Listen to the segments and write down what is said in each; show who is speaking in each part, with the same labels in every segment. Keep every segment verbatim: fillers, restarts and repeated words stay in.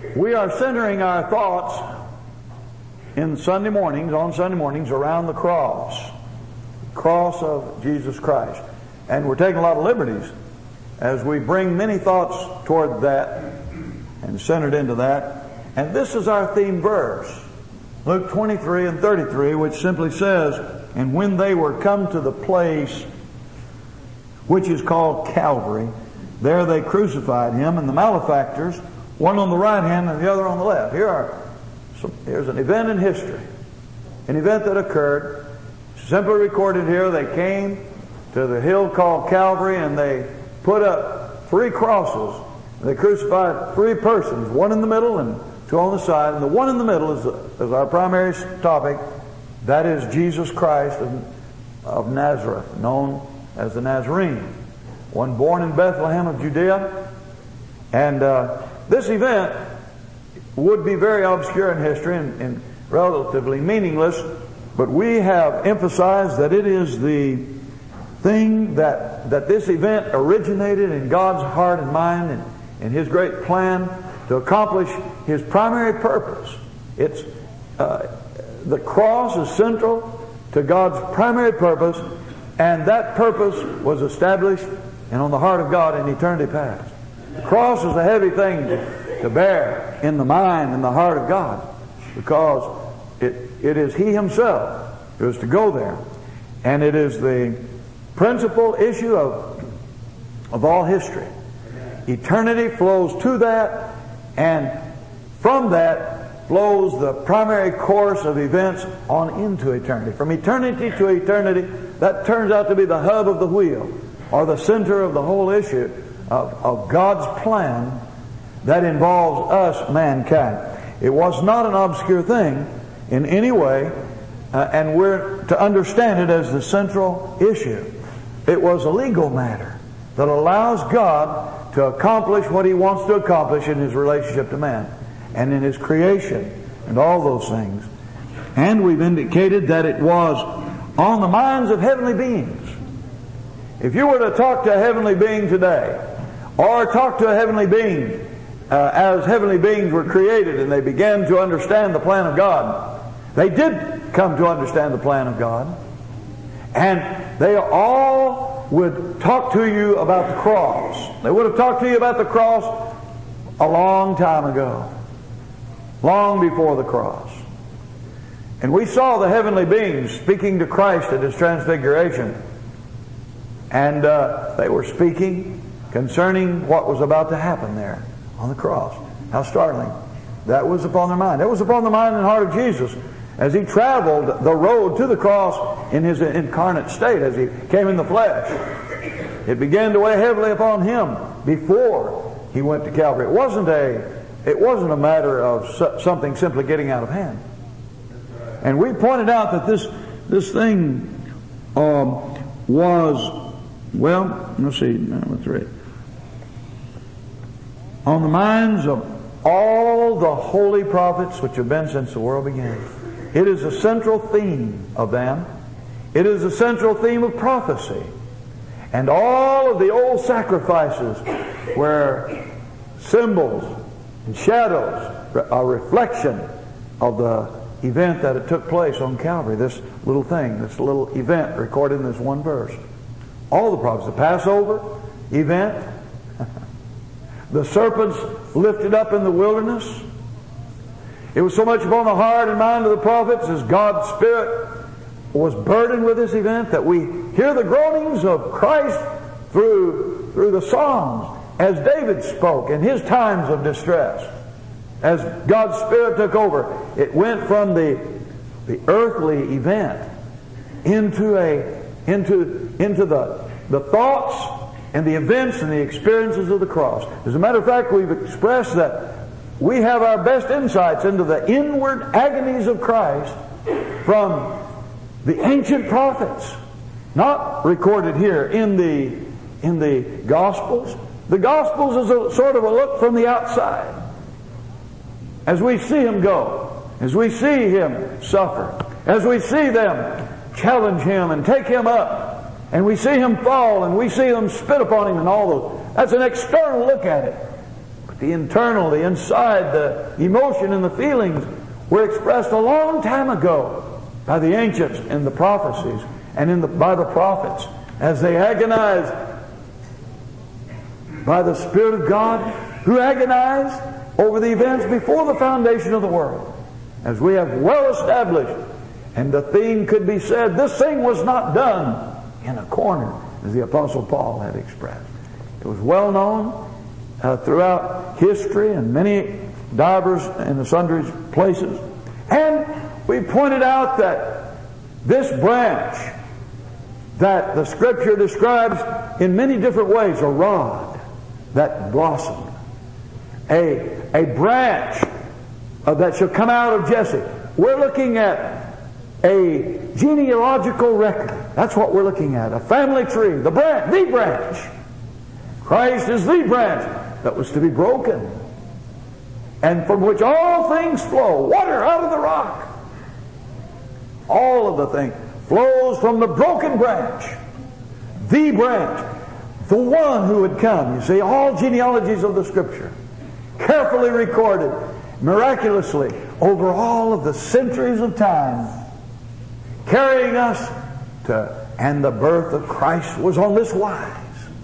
Speaker 1: We are centering our thoughts in Sunday mornings, on Sunday mornings, around the cross. Cross of Jesus Christ. And we're taking a lot of liberties as we bring many thoughts toward that and centered into that. And this is our theme verse, Luke twenty-three and thirty-three, which simply says, "And when they were come to the place which is called Calvary, there they crucified him, and the malefactors, one on the right hand and the other on the left." Here are some, here's an event in history, an event that occurred, simply recorded here. They came to the hill called Calvary, and they put up three crosses. They crucified three persons, one in the middle and two on the side. And the one in the middle is, is our primary topic. That is Jesus Christ of, of Nazareth, known as the Nazarene, one born in Bethlehem of Judea. And uh, this event would be very obscure in history and, and relatively meaningless, but we have emphasized that it is the thing that, that this event originated in God's heart and mind and, and His great plan to accomplish His primary purpose. It's uh, the cross is central to God's primary purpose, and that purpose was established and on the heart of God in eternity past. The cross is a heavy thing to, to bear in the mind and the heart of God, because it, it is He Himself who is to go there. And it is the principal issue of, of all history. Eternity flows to that, and from that flows the primary course of events on into eternity. From eternity to eternity, that turns out to be the hub of the wheel, or the center of the whole issue of, of God's plan that involves us, mankind. It was not an obscure thing in any way, uh, and we're to understand it as the central issue. It was a legal matter that allows God to accomplish what He wants to accomplish in His relationship to man and in His creation and all those things. And we've indicated that it was on the minds of heavenly beings. If you were to talk to a heavenly being today, or talk to a heavenly being uh, as heavenly beings were created and they began to understand the plan of God, they did come to understand the plan of God, and they all would talk to you about the cross. They would have talked to you about the cross a long time ago, long before the cross. And we saw the heavenly beings speaking to Christ at His transfiguration. And uh, they were speaking concerning what was about to happen there on the cross. How startling. That was upon their mind. That was upon the mind and heart of Jesus as He traveled the road to the cross in His incarnate state, as He came in the flesh. It began to weigh heavily upon Him before He went to Calvary. It wasn't a, it wasn't a matter of something simply getting out of hand. And we pointed out that this, this thing um, was, well, let's see, now let's read. On the minds of all the holy prophets which have been since the world began. It is a central theme of them. It is a central theme of prophecy. And all of the old sacrifices were symbols and shadows, a reflection of the event that it took place on Calvary. This little thing, this little event recorded in this one verse. All the prophets, the Passover event, the serpents lifted up in the wilderness. It was so much upon the heart and mind of the prophets as God's Spirit was burdened with this event that we hear the groanings of Christ through, through the Psalms as David spoke in his times of distress. As God's Spirit took over, it went from the, the earthly event into a into into the, the thoughts and the events and the experiences of the cross. As a matter of fact, we've expressed that we have our best insights into the inward agonies of Christ from the ancient prophets, not recorded here in the in the Gospels. The Gospels is a sort of a look from the outside. As we see Him go, as we see Him suffer, as we see them challenge Him and take Him up, and we see Him fall, and we see them spit upon Him and all those. That's an external look at it. But the internal, the inside, the emotion and the feelings were expressed a long time ago by the ancients in the prophecies and in the, by the prophets as they agonized by the Spirit of God, who agonized over the events before the foundation of the world. As we have well established, and the theme could be said, this thing was not done in a corner, as the Apostle Paul had expressed. It was well known uh, throughout history and many divers and the sundry places. And we pointed out that this branch that the Scripture describes in many different ways, a rod that blossomed, a, a branch uh, that shall come out of Jesse. We're looking at a genealogical record. That's what we're looking at. A family tree. The branch. The branch. Christ is the branch that was to be broken, and from which all things flow. Water out of the rock. All of the things flows from the broken branch. The branch. The one who would come. You see, all genealogies of the Scripture, carefully recorded, miraculously, over all of the centuries of time, carrying us to, and the birth of Christ was on this wise.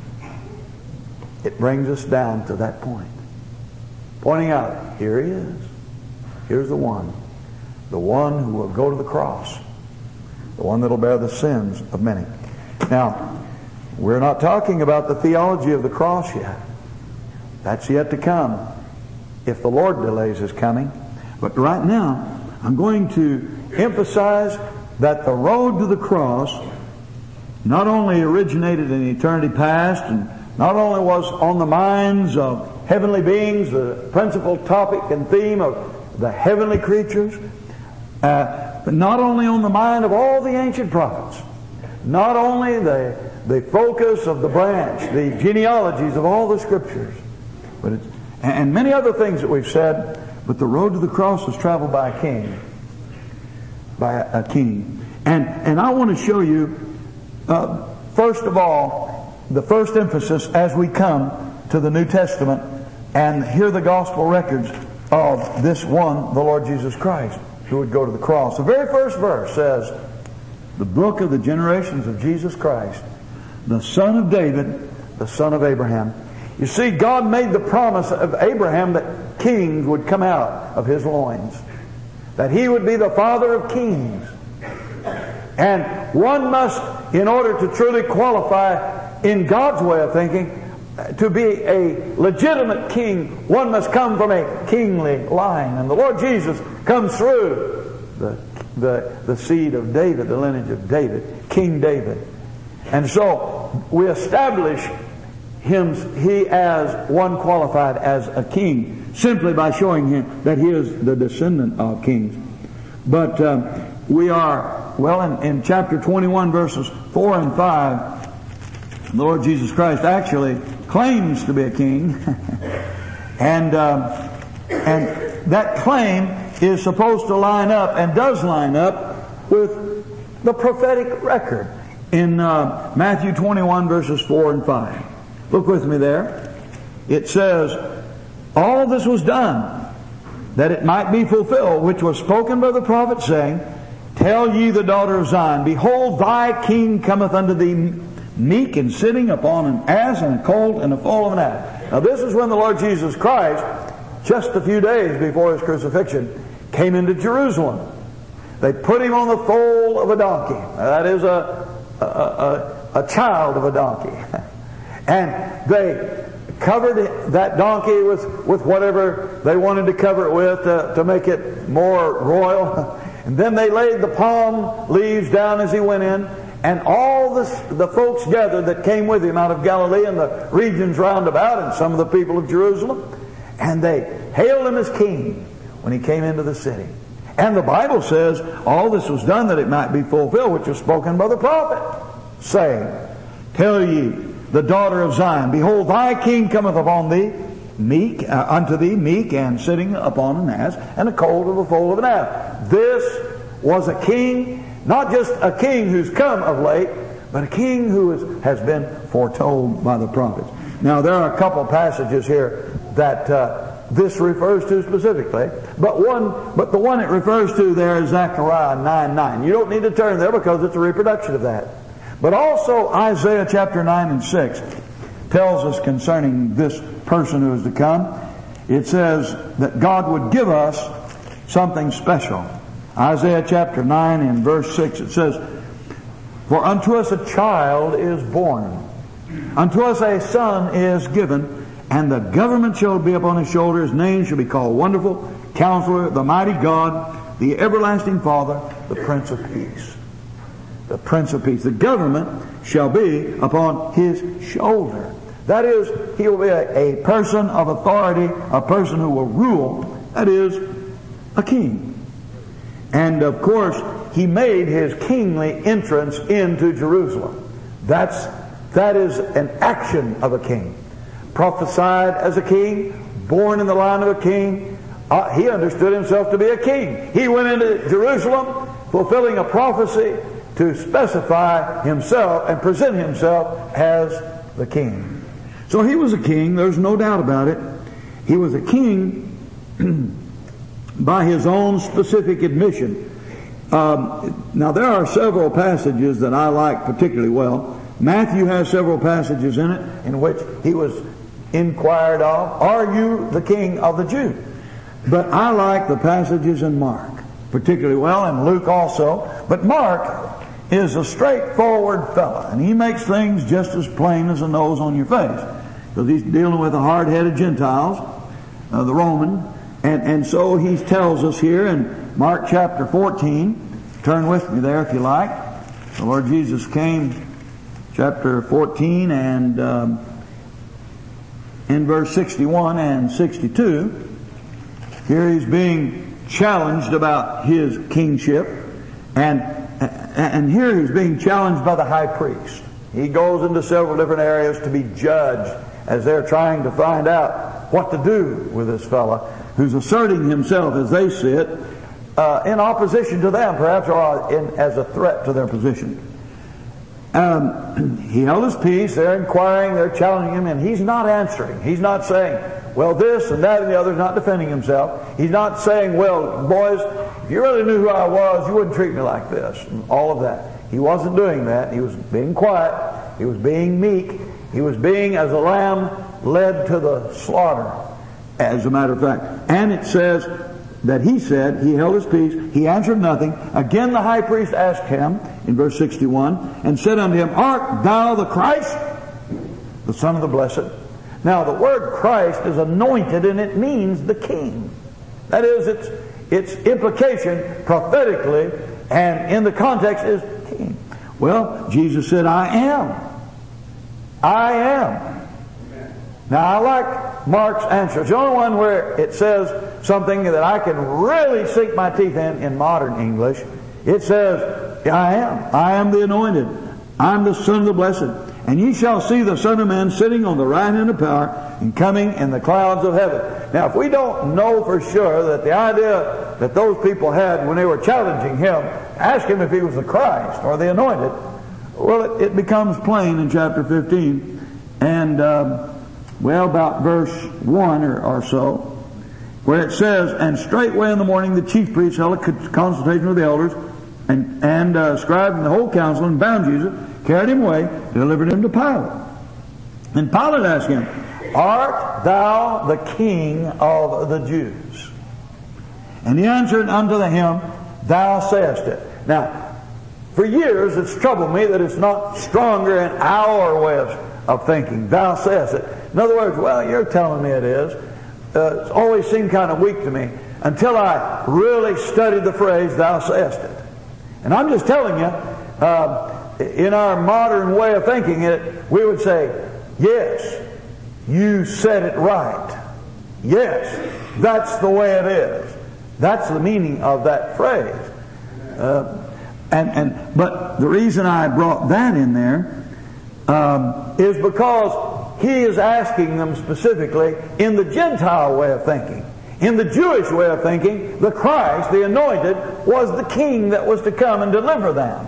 Speaker 1: It brings us down to that point, pointing out, here he is. Here's the one. The one who will go to the cross. The one that will bear the sins of many. Now, we're not talking about the theology of the cross yet. That's yet to come, if the Lord delays His coming. But right now, I'm going to emphasize that the road to the cross not only originated in eternity past, and not only was on the minds of heavenly beings, the principal topic and theme of the heavenly creatures, uh, but not only on the mind of all the ancient prophets, not only the, the focus of the branch, the genealogies of all the Scriptures, but it's, and many other things that we've said, but the road to the cross was traveled by a king. By a, a king. And, and I want to show you, uh, first of all, the first emphasis as we come to the New Testament and hear the gospel records of this one, the Lord Jesus Christ, who would go to the cross. The very first verse says, the book of the generations of Jesus Christ, the son of David, the son of Abraham. You see, God made the promise of Abraham that kings would come out of his loins, that he would be the father of kings. And one must, in order to truly qualify in God's way of thinking, to be a legitimate king, one must come from a kingly line. And the Lord Jesus comes through the, the, the seed of David, the lineage of David, King David. And so we establish him, he as one qualified as a king, simply by showing him that he is the descendant of kings. But um, we are, well, in, in chapter twenty-one, verses four and five, the Lord Jesus Christ actually claims to be a king. and um, and that claim is supposed to line up, and does line up, with the prophetic record in uh, Matthew twenty-one, verses four and five. Look with me there. It says, all this was done, that it might be fulfilled, which was spoken by the prophet, saying, tell ye the daughter of Zion, behold, thy king cometh unto thee, meek and sitting upon an ass and a colt and a foal of an ass. Now this is when the Lord Jesus Christ, just a few days before His crucifixion, came into Jerusalem. They put Him on the foal of a donkey. Now, that is a, a, a, a child of a donkey. And they covered that donkey with, with whatever they wanted to cover it with uh, to make it more royal. And then they laid the palm leaves down as He went in. And all this, the folks gathered that came with Him out of Galilee and the regions round about, and some of the people of Jerusalem. And they hailed Him as King when He came into the city. And the Bible says, all this was done that it might be fulfilled, which was spoken by the prophet, saying, tell ye the daughter of Zion, behold, thy king cometh upon thee, meek, uh, unto thee, meek, and sitting upon an ass, and a colt of a foal of an ass. This was a king, not just a king who's come of late, but a king who is, has been foretold by the prophets. Now, there are a couple passages here that uh, this refers to specifically. But one, but the one it refers to there is Zechariah nine nine. You don't need to turn there because it's a reproduction of that. But also Isaiah chapter nine and six tells us concerning this person who is to come. It says that God would give us something special. Isaiah chapter nine and verse six, it says, "For unto us a child is born, unto us a son is given, and the government shall be upon his shoulder. His name shall be called Wonderful, Counselor, the Mighty God, the Everlasting Father, the Prince of Peace." The Prince of Peace. The government shall be upon his shoulder. That is, he will be a, a person of authority, a person who will rule. That is, a king. And of course, he made his kingly entrance into Jerusalem. That's, that is an action of a king. Prophesied as a king, born in the line of a king. Uh, he understood himself to be a king. He went into Jerusalem fulfilling a prophecy to specify himself and present himself as the king. So he was a king, there's no doubt about it. He was a king by his own specific admission. Um, now there are several passages that I like particularly well. Matthew has several passages in it in which he was inquired of, "Are you the king of the Jews?" But I like the passages in Mark particularly well, and Luke also. But Mark is a straightforward fella, and he makes things just as plain as the nose on your face, because he's dealing with the hard-headed Gentiles, uh, the Roman, and, and so he tells us here in Mark chapter fourteen, turn with me there if you like. The Lord Jesus came, chapter fourteen, and um, in verse sixty-one and sixty-two, here he's being challenged about his kingship, and and here he's being challenged by the high priest. He goes into several different areas to be judged as they're trying to find out what to do with this fella who's asserting himself as they see it, uh, in opposition to them, perhaps, or in, as a threat to their position. Um, he held his peace. They're inquiring, they're challenging him, and he's not answering. He's not saying, well, this and that and the other, not defending himself. He's not saying, well, boys, if you really knew who I was, you wouldn't treat me like this, and all of that. He wasn't doing that. He was being quiet. He was being meek. He was being as a lamb led to the slaughter, as a matter of fact. And it says that he said, he held his peace, he answered nothing. Again the high priest asked him, in verse sixty-one, and said unto him, "Art thou the Christ, the Son of the Blessed?" Now the word Christ is anointed, and it means the King. That is, its, its implication prophetically and in the context is King. Well, Jesus said, "I am. I am." Now I like Mark's answer. It's the only one where it says something that I can really sink my teeth in in modern English. It says, "I am. I am the anointed. I'm the Son of the Blessed. And ye shall see the Son of Man sitting on the right hand of power and coming in the clouds of heaven." Now if we don't know for sure that the idea that those people had when they were challenging him, ask him if he was the Christ or the anointed, well, it, it becomes plain in chapter fifteen. And, um, well, about verse one or, or so, where it says, "And straightway in the morning the chief priests held a consultation with the elders, and, and uh, scribes and the whole council, and bound Jesus, carried him away, delivered him to Pilate. And Pilate asked him, Art thou the King of the Jews? And he answered unto him, Thou sayest it. Now, for years it's troubled me that it's not stronger in our way of, of thinking. Thou sayest it. In other words, well, you're telling me it is. Uh, it's always seemed kind of weak to me until I really studied the phrase, Thou sayest it. And I'm just telling you, uh, in our modern way of thinking it, we would say, yes, you said it right. Yes, that's the way it is. That's the meaning of that phrase. Uh, and, and but the reason I brought that in there um, is because he is asking them specifically in the Gentile way of thinking. In the Jewish way of thinking, the Christ, the anointed, was the king that was to come and deliver them.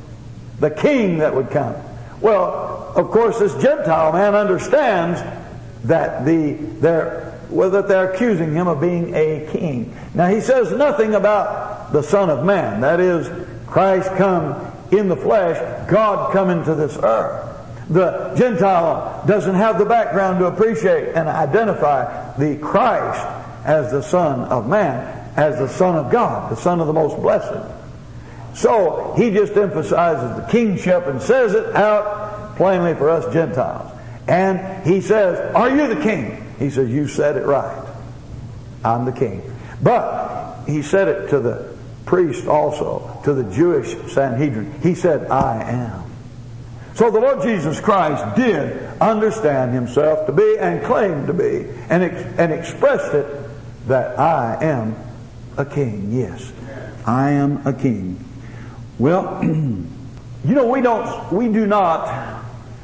Speaker 1: The king that would come. Well, of course, this Gentile man understands that the they're well, that they're accusing him of being a king. Now he says nothing about the Son of Man. That is, Christ come in the flesh, God come into this earth. The Gentile doesn't have the background to appreciate and identify the Christ as the Son of Man, as the Son of God, the Son of the Most Blessed. So he just emphasizes the kingship and says it out plainly for us Gentiles. And he says, are you the king? He says, you said it right. I'm the king. But he said it to the priest also, to the Jewish Sanhedrin. He said, I am. So the Lord Jesus Christ did understand himself to be and claimed to be and, ex- and expressed it that I am a king. Yes, I am a king. Well, you know, we don't, we do not,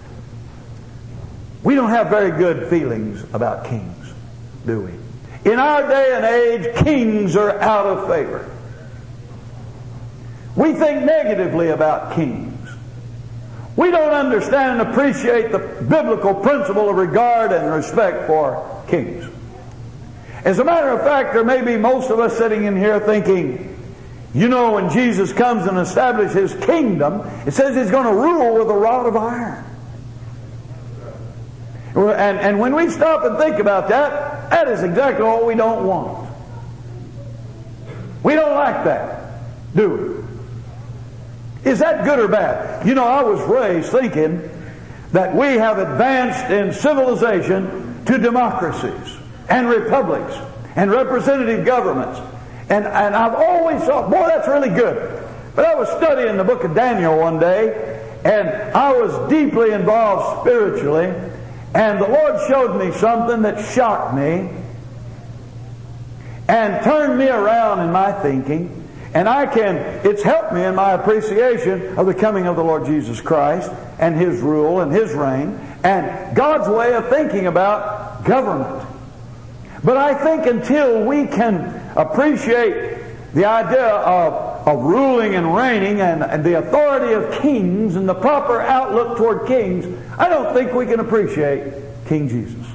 Speaker 1: we don't have very good feelings about kings, do we? In our day and age, kings are out of favor. We think negatively about kings. We don't understand and appreciate the biblical principle of regard and respect for kings. As a matter of fact, there may be most of us sitting in here thinking, you know, when Jesus comes and establishes His kingdom, it says He's going to rule with a rod of iron. And, and when we stop and think about that, that is exactly what we don't want. We don't like that, do we? Is that good or bad? You know, I was raised thinking that we have advanced in civilization to democracies and republics and representative governments. And, and I've always thought, boy, that's really good. But I was studying the book of Daniel one day, and I was deeply involved spiritually, and the Lord showed me something that shocked me and turned me around in my thinking. And I can, it's helped me in my appreciation of the coming of the Lord Jesus Christ and His rule and His reign and God's way of thinking about government. But I think until we can appreciate the idea of, of ruling and reigning and, and the authority of kings and the proper outlook toward kings, I don't think we can appreciate King Jesus.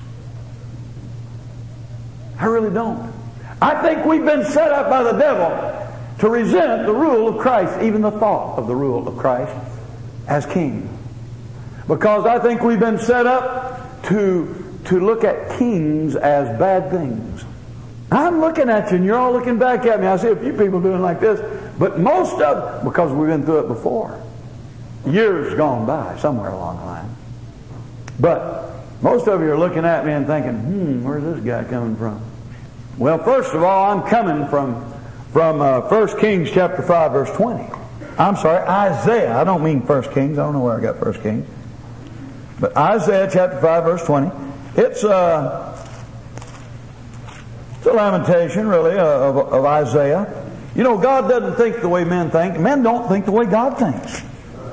Speaker 1: I really don't. I think we've been set up by the devil to resent the rule of Christ, even the thought of the rule of Christ as king. Because I think we've been set up to, to look at kings as bad things. I'm looking at you and you're all looking back at me. I see a few people doing like this. But most of, because we've been through it before. Years gone by, somewhere along the line. But most of you are looking at me and thinking, hmm, where's this guy coming from? Well, first of all, I'm coming from From uh, First Kings chapter five, verse twenty. I'm sorry, Isaiah. I don't mean First Kings. I don't know where I got First Kings. But Isaiah chapter five, verse twenty. It's, uh, it's a lamentation, really, of, of Isaiah. You know, God doesn't think the way men think. Men don't think the way God thinks.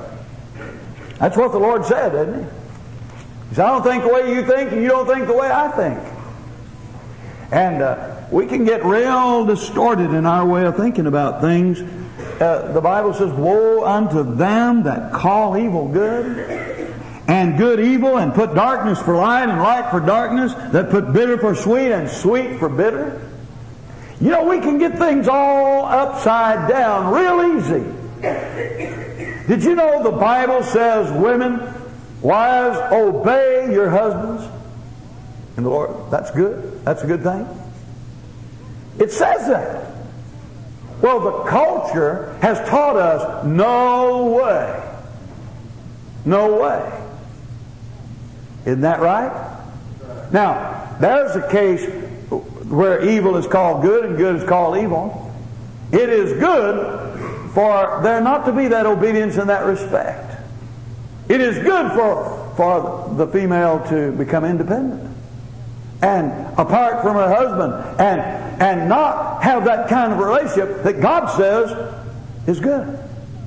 Speaker 1: That's what the Lord said, didn't He? He said, I don't think the way you think, and you don't think the way I think. And uh, we can get real distorted in our way of thinking about things. Uh, the Bible says, woe unto them that call evil good, and good evil, and put darkness for light, and light for darkness, that put bitter for sweet, and sweet for bitter. You know, we can get things all upside down real easy. Did you know the Bible says, women, wives, obey your husbands? And the Lord, that's good. That's a good thing. It says that. Well, the culture has taught us, no way. No way. Isn't that right? Now, there's a case where evil is called good and good is called evil. It is good for there not to be that obedience in that respect. It is good for, for the female to become independent and apart from her husband and, and not have that kind of relationship that God says is good.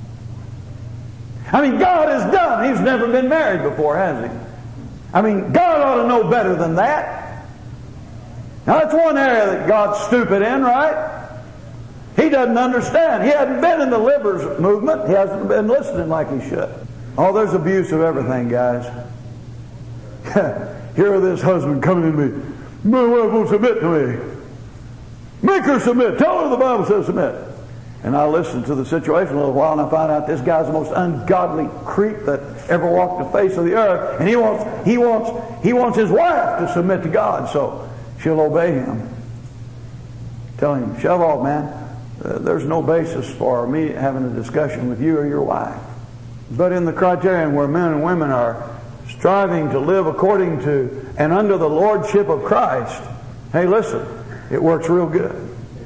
Speaker 1: I mean, God has done. He's never been married before, has He? I mean, God ought to know better than that. Now, that's one area that God's stupid in, right? He doesn't understand. He hasn't been in the Livers movement. He hasn't been listening like he should. Oh, there's abuse of everything, guys. Here this husband coming to me. My wife won't submit to me. Make her submit. Tell her the Bible says submit. And I listened to the situation a little while, and I found out this guy's the most ungodly creep that ever walked the face of the earth. And he wants, he wants, he wants his wife to submit to God, so she'll obey him. Tell him, shove off, man. Uh, there's no basis for me having a discussion with you or your wife. But in the criterion where men and women are striving to live according to and under the lordship of Christ, hey, listen, it works real good.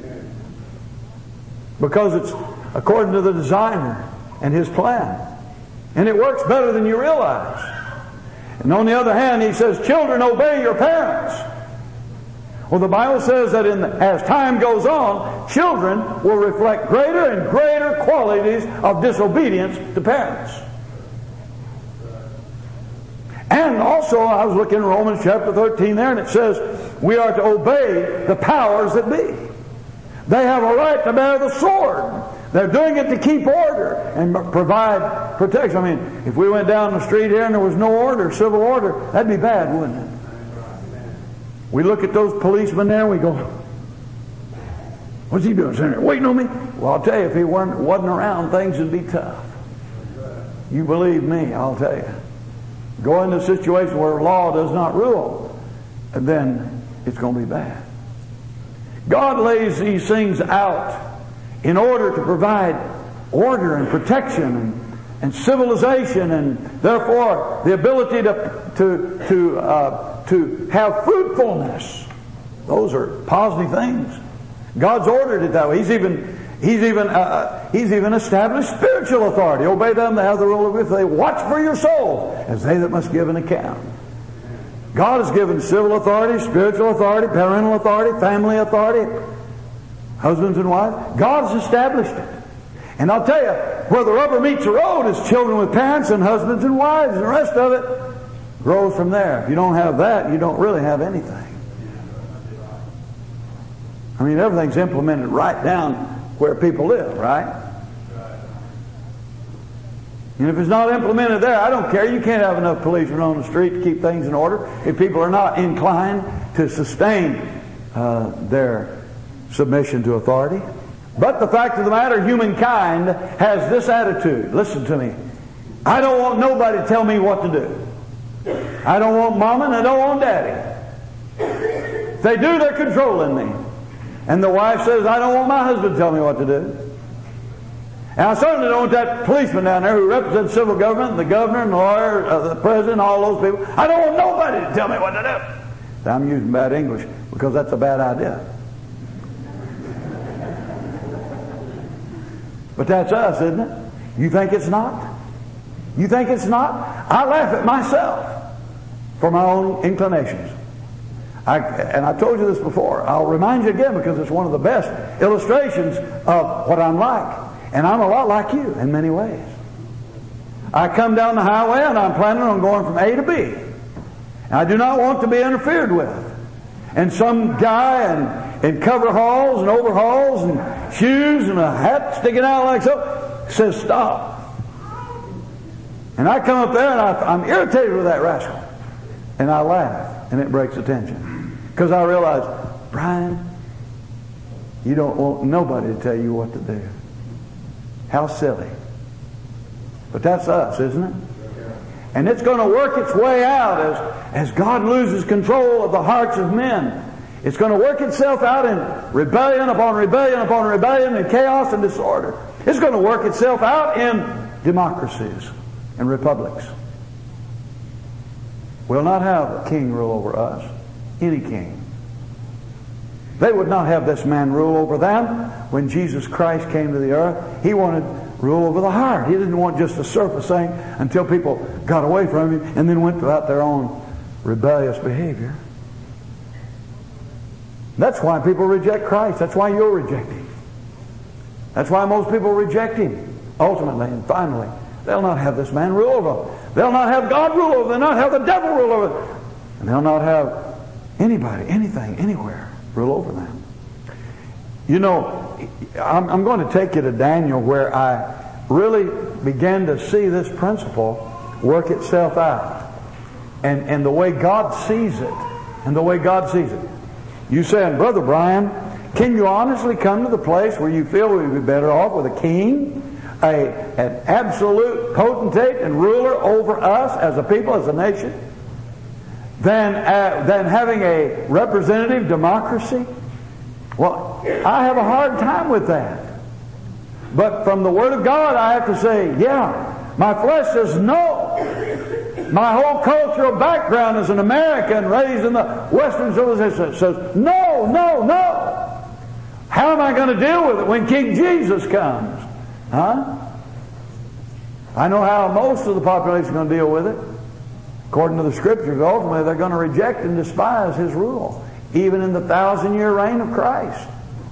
Speaker 1: Because it's according to the designer and his plan. And it works better than you realize. And on the other hand, he says, children, obey your parents. Well, the Bible says that in the, as time goes on, children will reflect greater and greater qualities of disobedience to parents. And also, I was looking in Romans chapter thirteen there, and it says we are to obey the powers that be. They have a right to bear the sword. They're doing it to keep order and provide protection. I mean, if we went down the street here and there was no order, civil order, that'd be bad, wouldn't it? We look at those policemen there and we go, what's he doing sitting there waiting on me? Well, I'll tell you, if he weren't, wasn't around, things would be tough. You believe me, I'll tell you. Go into a situation where law does not rule, and then it's going to be bad. God lays these things out in order to provide order and protection and, and civilization, and therefore the ability to to to uh, to have fruitfulness. Those are positive things. God's ordered it that way. He's even He's even uh, He's even established spiritual authority. Obey them that have the rule of it. They watch for your soul as they that must give an account. God has given civil authority, spiritual authority, parental authority, family authority, husbands and wives. God has established it. And I'll tell you, where the rubber meets the road is children with parents and husbands and wives, and the rest of it grows from there. If you don't have that, you don't really have anything. I mean, everything's implemented right down where people live, right? And if it's not implemented there, I don't care. You can't have enough policemen on the street to keep things in order if people are not inclined to sustain uh, their submission to authority. But the fact of the matter, humankind has this attitude. Listen to me. I don't want nobody to tell me what to do. I don't want mama and I don't want daddy. If they do, they're controlling me. And the wife says, I don't want my husband to tell me what to do. And I certainly don't want that policeman down there who represents civil government, the governor and the lawyer, uh, the president, all those people. I don't want nobody to tell me what to do. I'm using bad English because that's a bad idea. But that's us, isn't it? You think it's not? You think it's not? I laugh at myself for my own inclinations. I, and I told you this before. I'll remind you again because it's one of the best illustrations of what I'm like. And I'm a lot like you in many ways. I come down the highway and I'm planning on going from A to B. And I do not want to be interfered with. And some guy in, in coveralls and overalls and shoes and a hat sticking out like so says stop. And I come up there and I, I'm irritated with that rascal. And I laugh and it breaks the tension. Because I realize, Brian, you don't want nobody to tell you what to do. How silly. But that's us, isn't it? And it's going to work its way out as, as God loses control of the hearts of men. It's going to work itself out in rebellion upon rebellion upon rebellion and chaos and disorder. It's going to work itself out in democracies and republics. We'll not have a king rule over us. Any king. They would not have this man rule over them. When Jesus Christ came to the earth, He wanted rule over the heart. He didn't want just a surface thing until people got away from Him and then went about their own rebellious behavior. That's why people reject Christ. That's why you'll reject Him. That's why most people reject Him. Ultimately and finally, they'll not have this man rule over them. They'll not have God rule over them. They'll not have the devil rule over them. And they'll not have anybody, anything, anywhere rule over them. You know, I'm, I'm going to take you to Daniel where I really began to see this principle work itself out. and, and the way God sees it. And the way God sees it. You saying, Brother Brian, can you honestly come to the place where you feel we would be better off with a king, a, an absolute potentate and ruler over us as a people, as a nation, than, uh, than having a representative democracy? Well, I have a hard time with that. But from the Word of God, I have to say, yeah, my flesh says no. My whole cultural background as an American raised in the Western civilization says, no, no, no. How am I going to deal with it when King Jesus comes? Huh? I know how most of the population is going to deal with it. According to the Scriptures, ultimately they're going to reject and despise His rule, even in the thousand-year reign of Christ.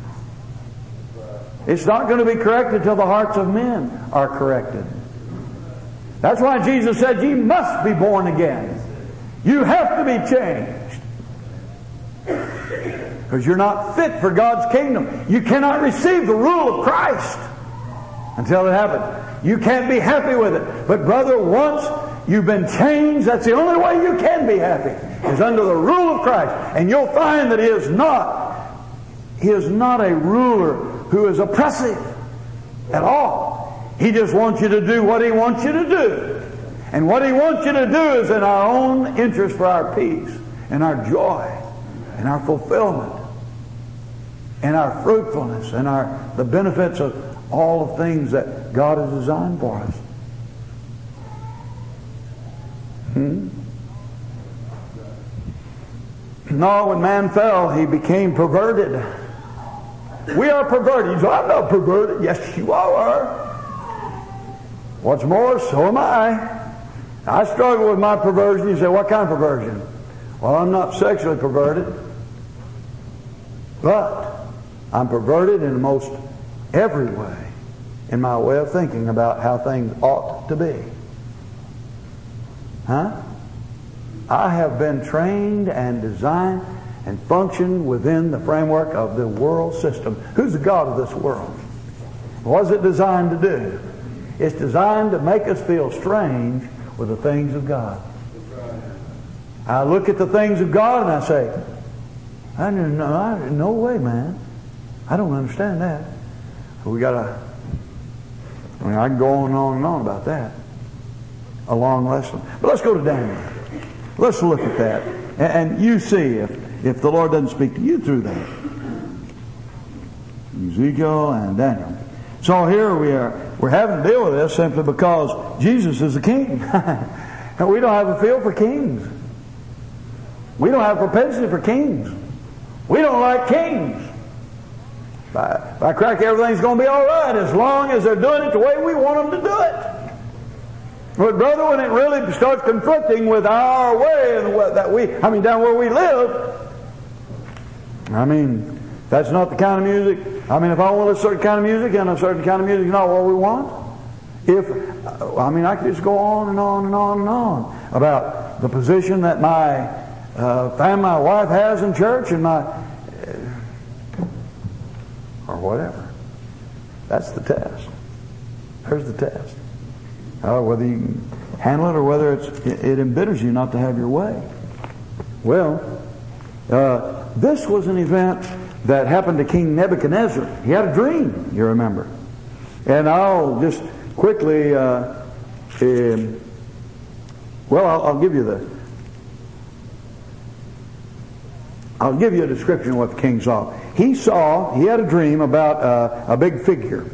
Speaker 1: It's not going to be corrected till the hearts of men are corrected. That's why Jesus said, "Ye must be born again. You have to be changed. Because you're not fit for God's kingdom. You cannot receive the rule of Christ until it happens. You can't be happy with it. But brother, once you've been changed, that's the only way you can be happy, is under the rule of Christ. And you'll find that He is not, He is not a ruler who is oppressive at all. He just wants you to do what He wants you to do. And what He wants you to do is in our own interest for our peace and our joy and our fulfillment and our fruitfulness and our the benefits of all the things that God has designed for us. Hmm? No, when man fell, he became perverted. We are perverted. You say, I'm not perverted. Yes, you are. What's more, so am I. I struggle with my perversion. You say, what kind of perversion? Well, I'm not sexually perverted. But I'm perverted in most every way in my way of thinking about how things ought to be. Huh? I have been trained and designed and functioned within the framework of the world system. Who's the God of this world? What is it designed to do? It's designed to make us feel strange with the things of God. I look at the things of God and I say, I didn't know, I didn't, no way, man. I don't understand that. So we got to, I mean, I can go on and on and on about that. A long lesson. But let's go to Daniel. Let's look at that. And, and you see if, if the Lord doesn't speak to you through that. Ezekiel and Daniel. So here we are. We're having to deal with this simply because Jesus is the King. And we don't have a feel for kings. We don't have a propensity for kings. We don't like kings. If I, if I crack, everything's going to be all right as long as they're doing it the way we want them to do it. But brother, when it really starts conflicting with our way and what that we, I mean, down where we live, I mean, that's not the kind of music. I mean, if I want a certain kind of music and a certain kind of music is not what we want, if, I mean, I could just go on and on and on and on about the position that my uh, family, my wife has in church and my, uh, or whatever. That's the test. There's the test. Uh, whether you can handle it or whether it's, it, it embitters you not to have your way. Well, uh, this was an event that happened to King Nebuchadnezzar. He had a dream, you remember. And I'll just quickly, uh, um, well, I'll, I'll give you the, I'll give you a description of what the king saw. He saw, he had a dream about uh, a big figure.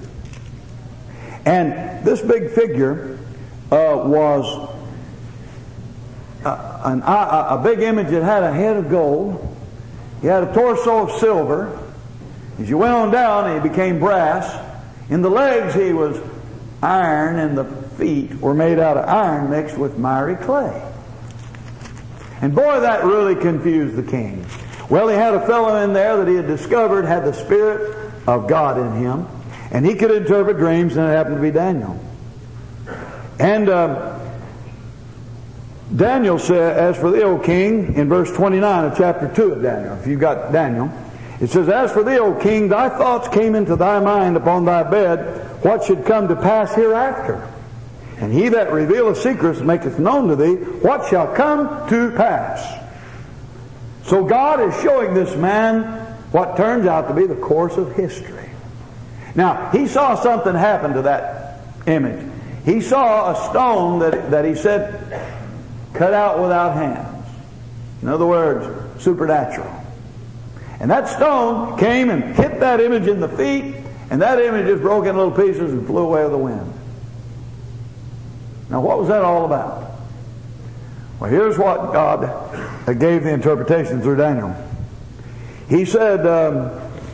Speaker 1: And this big figure uh, was a, an, a, a big image that had a head of gold. He had a torso of silver. As you went on down, he became brass. In the legs, he was iron, and the feet were made out of iron mixed with miry clay. And boy, that really confused the king. Well, he had a fellow in there that he had discovered had the Spirit of God in him, and he could interpret dreams, and it happened to be Daniel. And uh, Daniel said, as for thee, O king, in verse twenty-nine of chapter two of Daniel, if you've got Daniel, it says, as for thee, O king, thy thoughts came into thy mind upon thy bed, what should come to pass hereafter. And he that revealeth secrets maketh known to thee what shall come to pass. So God is showing this man what turns out to be the course of history. Now, he saw something happen to that image. He saw a stone that, that he said cut out without hands. In other words, supernatural. And that stone came and hit that image in the feet, and that image just broke in little pieces and flew away with the wind. Now, what was that all about? Well, here's what God gave the interpretation through Daniel. He said, um,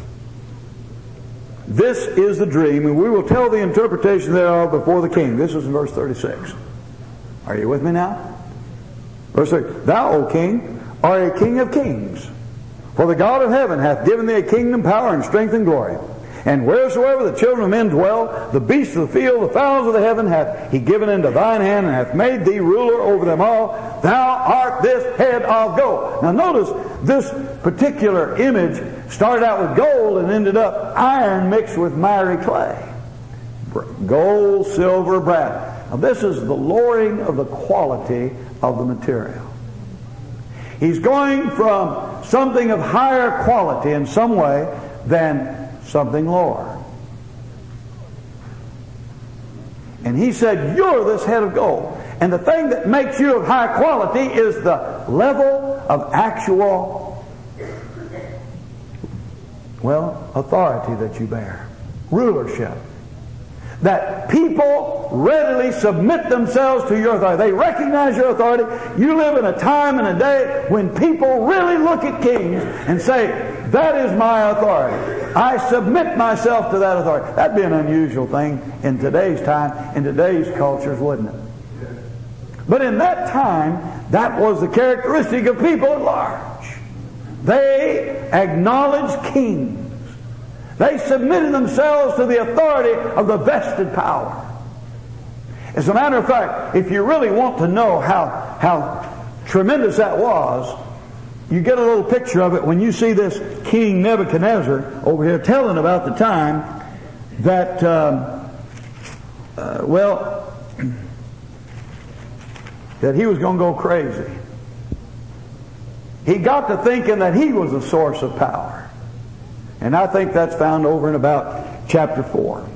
Speaker 1: this is the dream, and we will tell the interpretation thereof before the king. This is in verse thirty-six. Are you with me now? Verse thirty. Thou, O king, art a king of kings. For the God of heaven hath given thee a kingdom, power, and strength, and glory. And wheresoever the children of men dwell, the beasts of the field, the fowls of the heaven, hath he given into thine hand, and hath made thee ruler over them all. Thou art this head of gold. Now notice, this particular image started out with gold and ended up iron mixed with miry clay. Gold, silver, brass. Now this is the lowering of the quality of the material. He's going from something of higher quality in some way than something lower. And he said, you're this head of gold. And the thing that makes you of high quality is the level of actual, well, authority that you bear. Rulership. That people readily submit themselves to your authority. They recognize your authority. You live in a time and a day when people really look at kings and say, that is my authority. I submit myself to that authority. That'd be an unusual thing in today's time, in today's cultures, wouldn't it? But in that time, that was the characteristic of people at large. They acknowledged kings. They submitted themselves to the authority of the vested power. As a matter of fact, if you really want to know how, how tremendous that was, you get a little picture of it when you see this King Nebuchadnezzar over here telling about the time that, um, uh, well, that he was going to go crazy. He got to thinking that he was the source of power. And I think that's found over in about chapter four.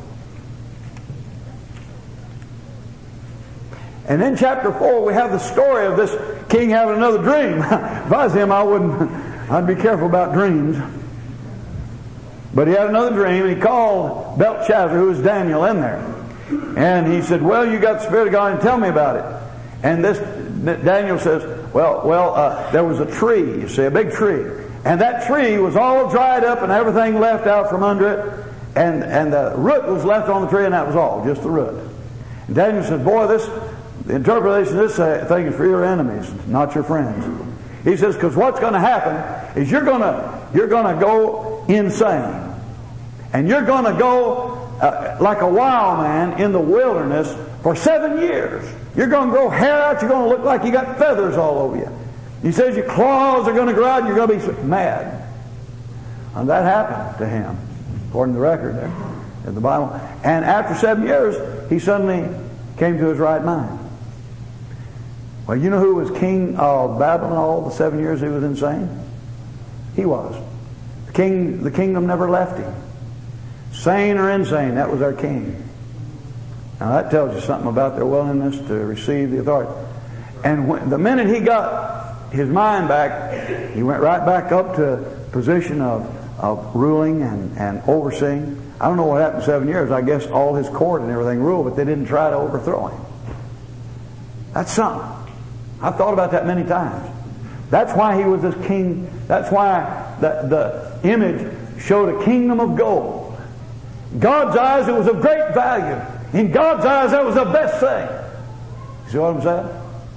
Speaker 1: And in chapter four we have the story of this king having another dream. If I was him, I wouldn't, I'd be careful about dreams. But he had another dream, and he called Belshazzar, who was Daniel, in there. And he said, well, you got the Spirit of God, and tell me about it. And this Daniel says, well, well, uh, there was a tree, you see, a big tree. And that tree was all dried up and everything left out from under it. And, and the root was left on the tree, and that was all, just the root. And Daniel said, boy, this, the interpretation of this thing is for your enemies, not your friends. He says, because what's going to happen is you're going to, you're going to go insane. And you're going to go uh, like a wild man in the wilderness for seven years. You're going to grow hair out. You're going to look like you got feathers all over you. He says your claws are going to grow out and you're going to be mad. And that happened to him, according to the record there in the Bible. And after seven years, he suddenly came to his right mind. Well, you know who was king of Babylon all the seven years he was insane? He was. The king, the kingdom never left him. Sane or insane, that was our king. Now that tells you something about their willingness to receive the authority. And when, the minute he got his mind back, he went right back up to a position of, of ruling and, and overseeing. I don't know what happened in seven years. I guess all his court and everything ruled, but they didn't try to overthrow him. That's something. I've thought about that many times. That's why he was this king. That's why the, the image showed a kingdom of gold. In God's eyes, it was of great value. In God's eyes, that was the best thing. You see what I'm saying?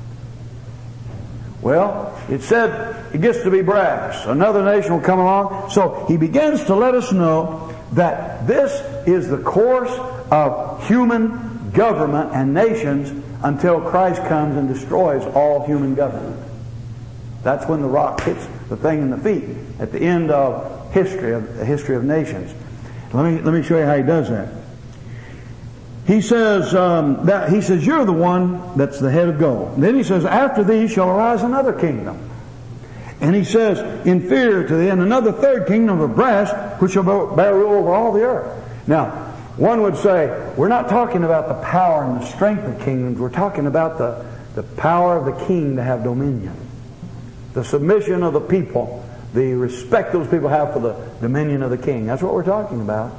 Speaker 1: Well, it said it gets to be brass. Another nation will come along. So he begins to let us know that this is the course of human government and nations until Christ comes and destroys all human government. That's when the rock hits the thing in the feet at the end of history, of the history of nations. Let me, let me show you how he does that. he says, um, that, he says, you're the one that's the head of gold. And then he says, after these shall arise another kingdom. And he says, inferior to thee, and another third kingdom of brass, which shall bear rule over all the earth. Now, one would say, we're not talking about the power and the strength of kingdoms. We're talking about the, the power of the king to have dominion. The submission of the people. The respect those people have for the dominion of the king. That's what we're talking about.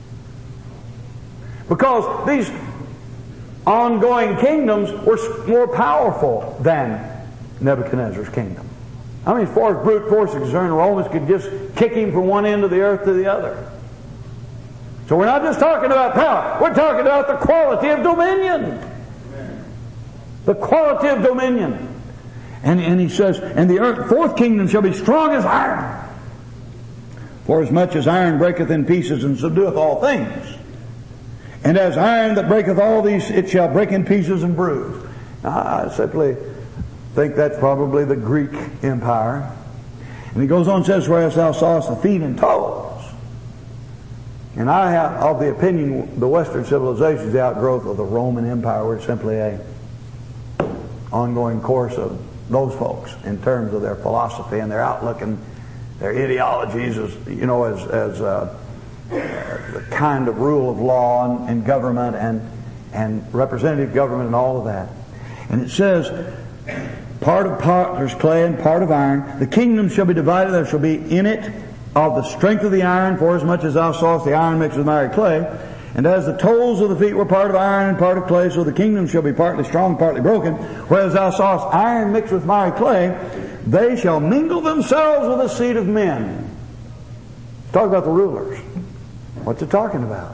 Speaker 1: Because these ongoing kingdoms were more powerful than Nebuchadnezzar's kingdom. I mean, as far as brute force is concerned, the Romans could just kick him from one end of the earth to the other. So we're not just talking about power. We're talking about the quality of dominion. The quality of dominion. And, and he says, and the earth, fourth kingdom shall be strong as iron. For as much as iron breaketh in pieces and subdueth all things. And as iron that breaketh all these, it shall break in pieces and bruise. Now, I simply think that's probably the Greek Empire. And he goes on and says, whereas thou sawest the feet and toes. And I have of the opinion the Western civilization is the outgrowth of the Roman Empire. We're simply a ongoing course of those folks in terms of their philosophy and their outlook and their ideologies as, you know, as, as uh, the kind of rule of law and, and government and, and representative government and all of that. And it says, part of potter's clay and part of iron. The kingdom shall be divided. There shall be in it of the strength of the iron, for as much as thou sawest the iron mixed with miry clay. And as the toes of the feet were part of iron and part of clay, so the kingdom shall be partly strong, partly broken. Whereas thou sawest iron mixed with miry clay, they shall mingle themselves with the seed of men. Talk about the rulers. What's it talking about?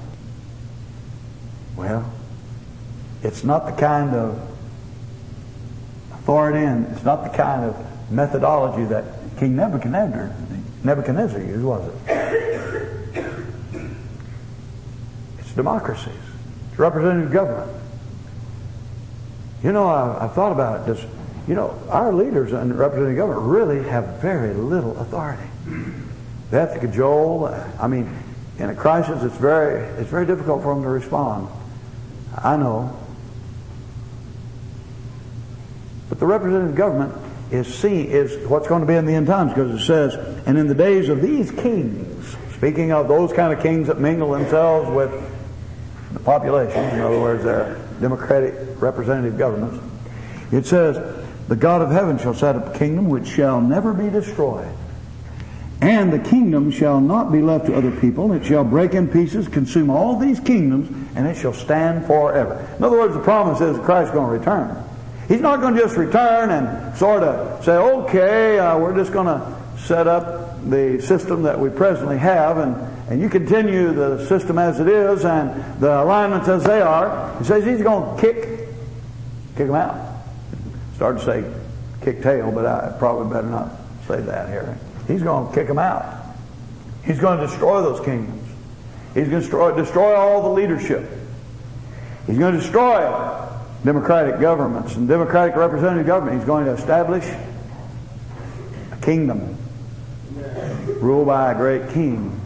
Speaker 1: Well, it's not the kind of authority and it's not the kind of methodology that King Nebuchadnezzar, Nebuchadnezzar used, was it? It's democracies. It's representative government. You know, I, I've thought about it. This, you know, our leaders in representative government really have very little authority. They have to cajole. I mean, in a crisis, it's very, it's very difficult for them to respond. I know. But the representative government is seen, is what's going to be in the end times, because it says, and in the days of these kings, speaking of those kind of kings that mingle themselves with the population, in other words, they're democratic representative governments, it says, the God of heaven shall set up a kingdom which shall never be destroyed. And the kingdom shall not be left to other people. It shall break in pieces, consume all these kingdoms, and it shall stand forever. In other words, the promise is that Christ is going to return. He's not going to just return and sort of say, okay, uh, we're just going to set up the system that we presently have, and, and you continue the system as it is, and the alignments as they are. He says he's going to kick, kick them out. Started to say kick tail, but I probably better not say that here. He's going to kick them out. He's going to destroy those kingdoms. He's going to destroy, destroy all the leadership. He's going to destroy democratic governments and democratic representative government. He's going to establish a kingdom ruled by a great king.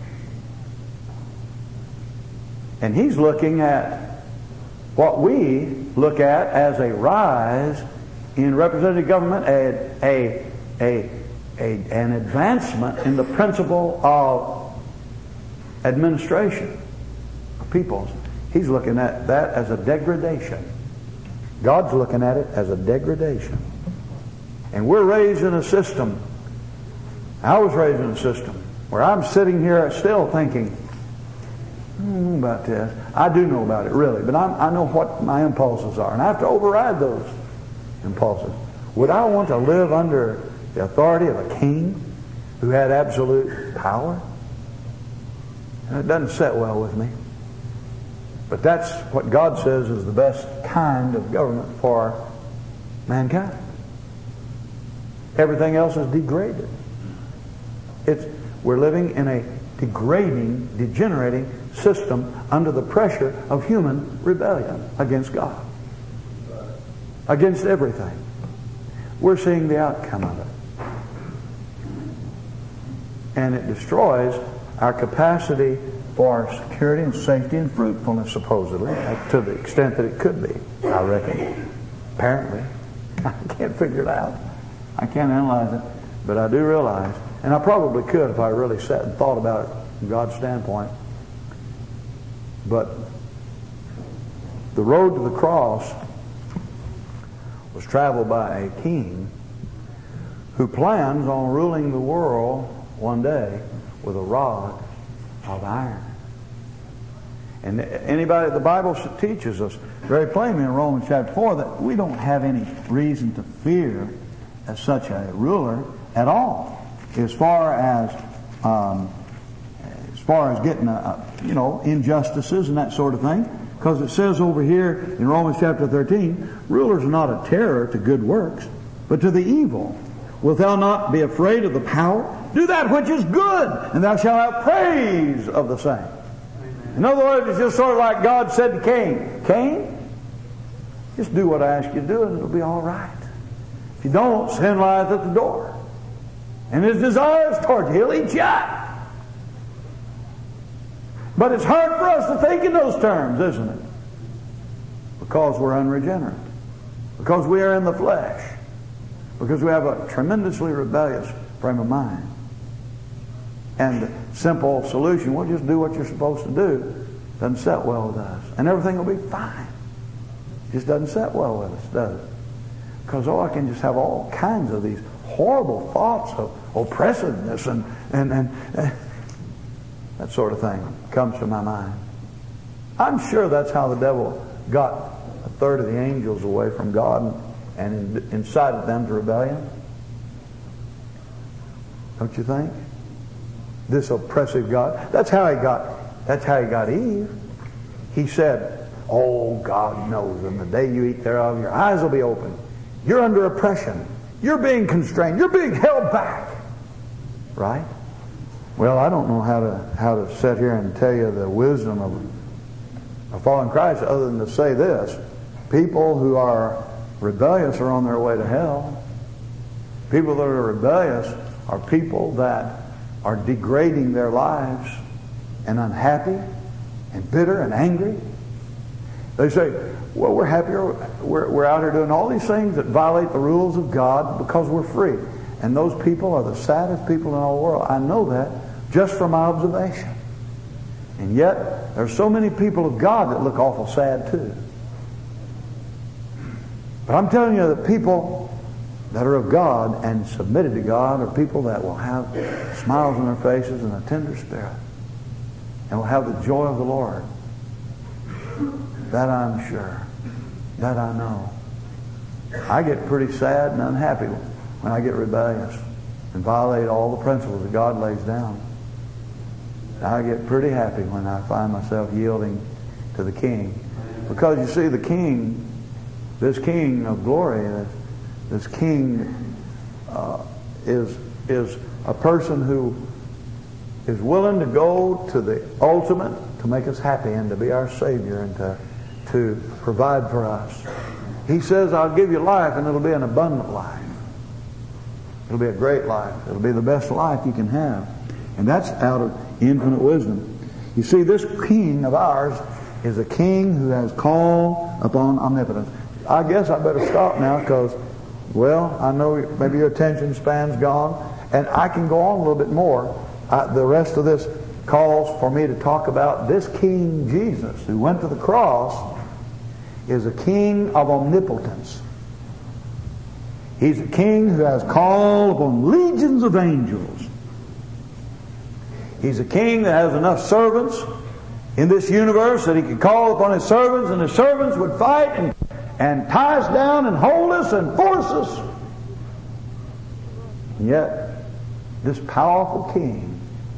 Speaker 1: And he's looking at what we look at as a rise in representative government, a, a, a A, an advancement in the principle of administration of peoples. He's looking at that as a degradation. God's looking at it as a degradation. And we're raised in a system. I was raised in a system where I'm sitting here still thinking, hmm, about this. I do know about it, really, but I'm, I know what my impulses are, and I have to override those impulses. Would I want to live under the authority of a king who had absolute power? And it doesn't sit well with me. But that's what God says is the best kind of government for mankind. Everything else is degraded. It's, we're living in a degrading, degenerating system under the pressure of human rebellion against God. Against everything. We're seeing the outcome of it. And it destroys our capacity for our security and safety and fruitfulness, supposedly, to the extent that it could be, I reckon. Apparently. I can't figure it out. I can't analyze it. But I do realize, and I probably could if I really sat and thought about it from God's standpoint, but the road to the cross was traveled by a king who plans on ruling the world one day with a rod of iron. And anybody, the Bible teaches us very plainly in Romans chapter four that we don't have any reason to fear as such a ruler at all, as far as um, as far as getting a, a, you know injustices and that sort of thing. Because it says over here in Romans chapter thirteen, rulers are not a terror to good works, but to the evil. Wilt thou not be afraid of the power? Do that which is good, and thou shalt have praise of the same. In other words, it's just sort of like God said to Cain, Cain, just do what I ask you to do and it'll be all right. If you don't, sin lies at the door. And his desires toward you, he'll eat you up. But it's hard for us to think in those terms, isn't it? Because we're unregenerate. Because we are in the flesh. Because we have a tremendously rebellious frame of mind. And the simple solution, well, just do what you're supposed to do, doesn't set well with us. And everything will be fine. It just doesn't set well with us, does it? Because, oh, I can just have all kinds of these horrible thoughts of oppressiveness and, and, and, and that sort of thing comes to my mind. I'm sure that's how the devil got a third of the angels away from God and, and incited them to rebellion. Don't you think? This oppressive God. That's how he got, that's how he got Eve. He said, oh, God knows, in the day you eat thereof, your eyes will be open. You're under oppression. You're being constrained. You're being held back. Right? Well, I don't know how to how to sit here and tell you the wisdom of a fallen Christ other than to say this. People who are rebellious are on their way to hell. People that are rebellious are people that are degrading their lives and unhappy and bitter and angry. They say, well, we're happier, we're, we're out here doing all these things that violate the rules of God because we're free. And those people are the saddest people in all the world. I know that just from my observation. And yet, there's so many people of God that look awful sad too. But I'm telling you that people that are of God and submitted to God are people that will have smiles on their faces and a tender spirit. And will have the joy of the Lord. That I'm sure. That I know. I get pretty sad and unhappy when I get rebellious and violate all the principles that God lays down. I get pretty happy when I find myself yielding to the King. Because you see, the King, this King of glory, this, this King uh, is, is a person who is willing to go to the ultimate to make us happy and to be our Savior and to, to provide for us. He says, I'll give you life and it'll be an abundant life. It'll be a great life. It'll be the best life you can have. And that's out of infinite wisdom. You see, this King of ours is a King who has called upon omnipotence. I guess I better stop now because, well, I know maybe your attention span's gone. And I can go on a little bit more. I, the rest of this calls for me to talk about this King Jesus who went to the cross is a King of omnipotence. He's a King who has called upon legions of angels. He's a King that has enough servants in this universe that he could call upon his servants and his servants would fight and, and tie us down and hold us and force us. And yet, this powerful King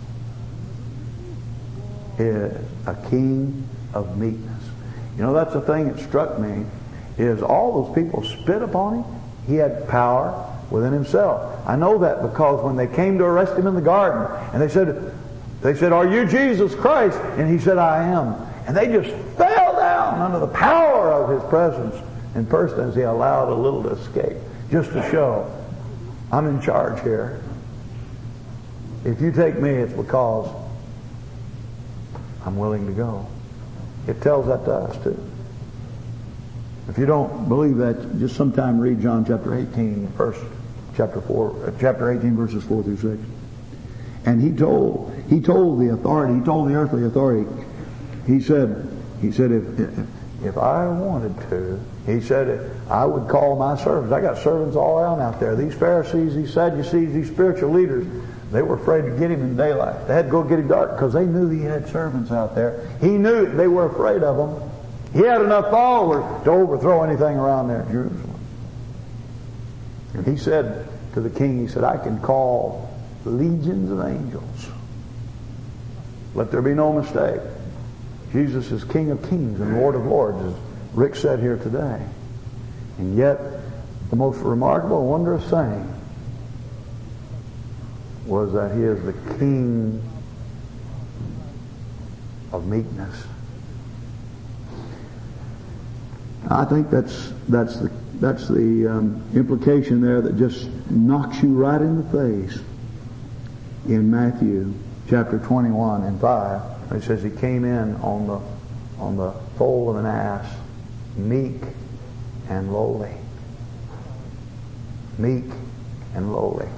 Speaker 1: is a King of meekness. You know, that's the thing that struck me, is all those people spit upon him. He had power within himself. I know that because when they came to arrest him in the garden, and they said, they said, are you Jesus Christ? And he said, I am. And they just fell down under the power of his presence in person as he allowed a little to escape, just to show, I'm in charge here. If you take me, it's because I'm willing to go. It tells that to us too. If you don't believe that, just sometime read John chapter eighteen, verse chapter four, uh, chapter eighteen, verses four through six. And he told he told the authority, he told the earthly authority, he said, he said if if, if I wanted to, he said I would call my servants. I got servants all around out there. These Pharisees, these Sadducees, these spiritual leaders, they were afraid to get him in daylight. They had to go get him dark because they knew he had servants out there. He knew they were afraid of him. He had enough followers to overthrow anything around there in Jerusalem. And he said to the king, he said, I can call legions of angels. Let there be no mistake. Jesus is King of kings and Lord of lords, as Rick said here today. And yet, the most remarkable and wondrous thing was that he is the King of meekness. I think that's that's the that's the um, implication there that just knocks you right in the face in Matthew chapter twenty-one and five. It says he came in on the on the foal of an ass, meek and lowly. Meek and lowly.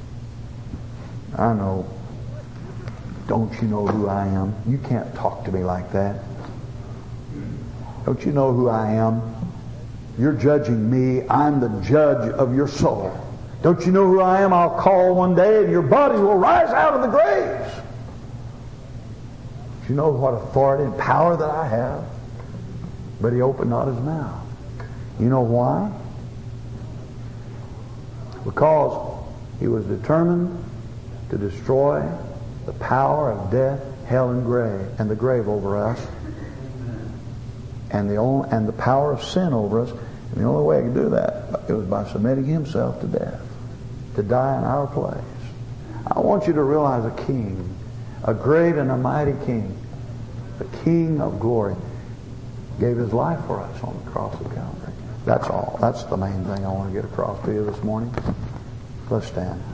Speaker 1: I know. Don't you know who I am? You can't talk to me like that. Don't you know who I am? You're judging me. I'm the judge of your soul. Don't you know who I am? I'll call one day and your bodies will rise out of the graves. Do you know what authority and power that I have? But he opened not his mouth. You know why? Because he was determined to destroy the power of death, hell, and grave, and the grave over us, and the only, and the power of sin over us. And the only way he could do that, it was by submitting himself to death, to die in our place. I want you to realize a king, a great and a mighty king, the King of glory, gave his life for us on the cross of Calvary. That's all. That's the main thing I want to get across to you this morning. Let's stand.